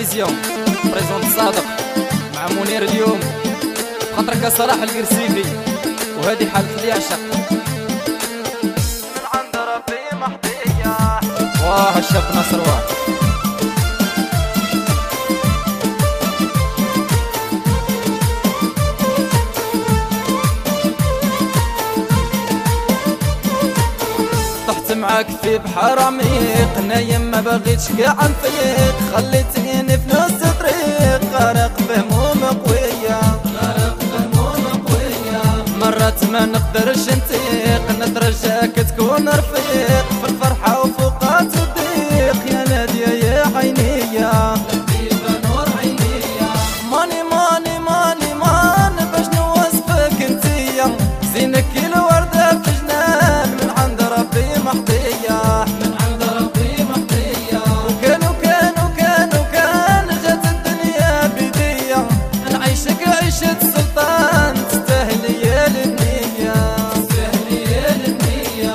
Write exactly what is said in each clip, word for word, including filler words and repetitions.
تلفزيون بريزونت صادق مع منير اليوم خاطرك صلاح القرسيفي وهذه حالة اللي يعشق من عند ربي محظية. واه الشاب نصر واه معاك في بحر عميق نايم ما بغيتش كاع نفيق خليتيني في نص طريق غرق بهموم قوية غرق بهموم قوية مرات ما نقدرش نطيق نترجاك تكون رفيق في الفرحة وفوقات الضيق يا نادية يا عينية لطيفة نور عينية ماني ماني ماني ماني باش نوصفك انتيا زينك الوردة في جنان من عند ربي محظية من عند ربي محظية وكان وكان وكان وكان جات الدنيا بيديا نعيشك عيشة سلطان تستاهلي يا النية تستاهلي يا النية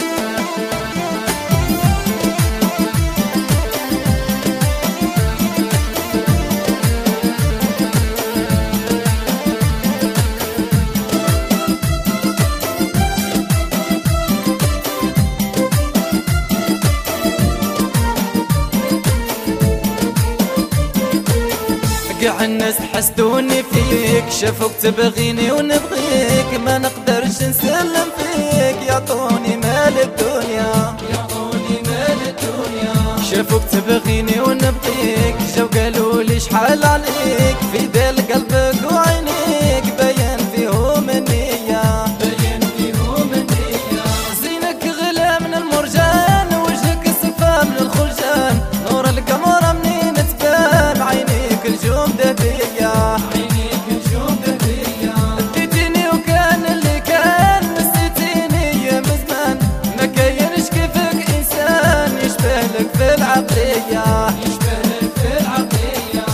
قاع الناس حسدوني فيك شافوك تبغيني ونبغيك ما نقدرش نسلم فيك يعطوني مال الدنيا يعطوني مال الدنيا شافوك تبغيني ونبغيك جاو قالوا لي شحال عليك في دال قلبك وعينيك باين فيهم النية باين فيهم النية زينك غلا من المرجان وجهك صفا من الخلجان نور القمر منين تبان عينيك الجوم دبية عينيك الجوم دبية اديتيني وكان اللي كان نسيتيني يا مزمان ما كاينش كيفك انسان يشبه لك في العقلية يشبه لك في العقلية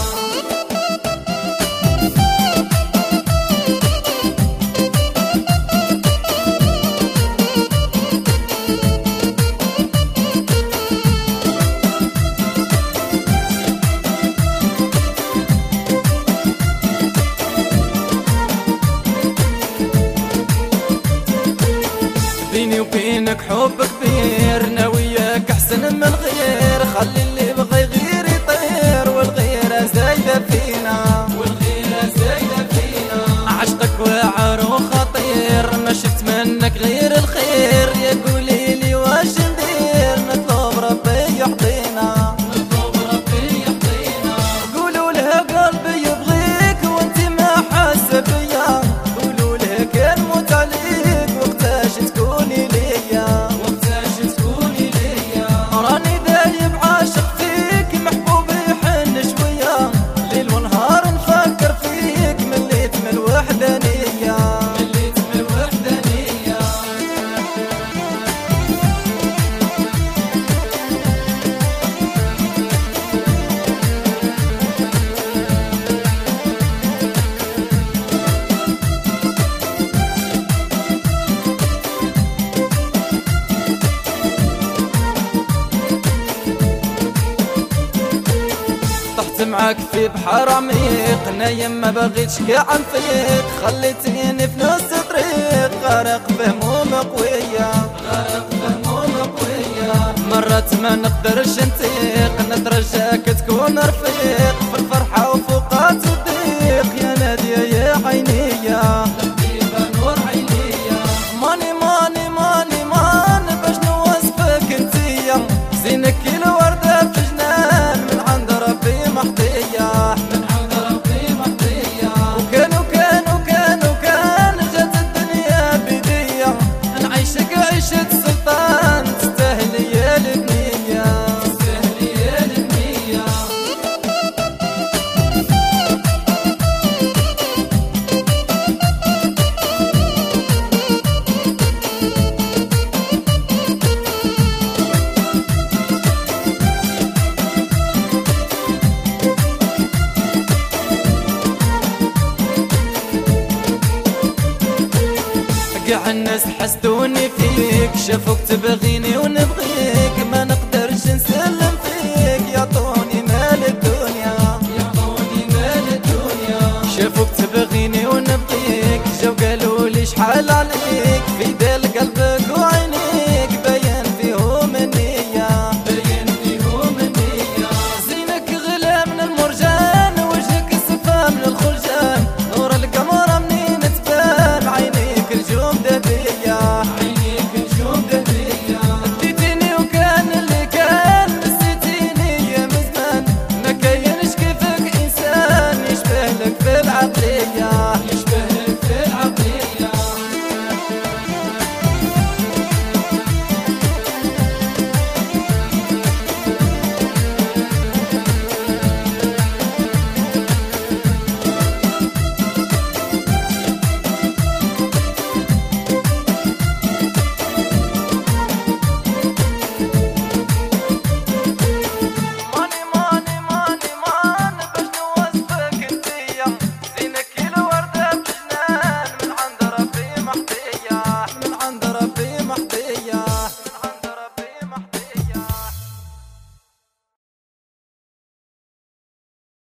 بيني وبينك حب كبير ناوياك احسن من الغير خلي اللي بغى يغير يطير والغيرة زايدة فينا والغيرة زايدة فينا عشقك واعر وخطير ما شفت منك غير الخير يا قولي لي واش ندير نطلب ربي يحظينا نطلب ربي يحظينا قولوا لها قلبي يبغيك وانتي ما حاسة بيا قولوا لها كان موت عليك وقتاش تكوني ليا وقتاش تكوني ليا راني دايب عاشق فيك محبوبي يحن شوية ليل ونهار نفكر فيك مليت من الوحدانية مليت من الوحدانية طحت معاك في بحر عميق نايم ما بغيتش كاع نفيق خليتيني في نص طريق غرق بهموم قوية غرق بهموم قوية مرات ما نقدرش نطيق نترجاك تكون رفيق في الفرحة وفوقات الضيق يا نادية يا عينية لطيفة نور عينية ماني ماني ماني ماني باش نوصفك انتيا زينك الوردة في جنان من عند ربي محظية من عند ربي محظية وكان وكان وكان وكان جات الدنيا بيديا نعيشك عيشة سلطان تستاهلي يا النية تستاهلي يا النية قاع الناس حسدوني فيك شافوك تبغيني ونبغيك ما نقدرش نسلم فيك يعطوني مال الدنيا حلالك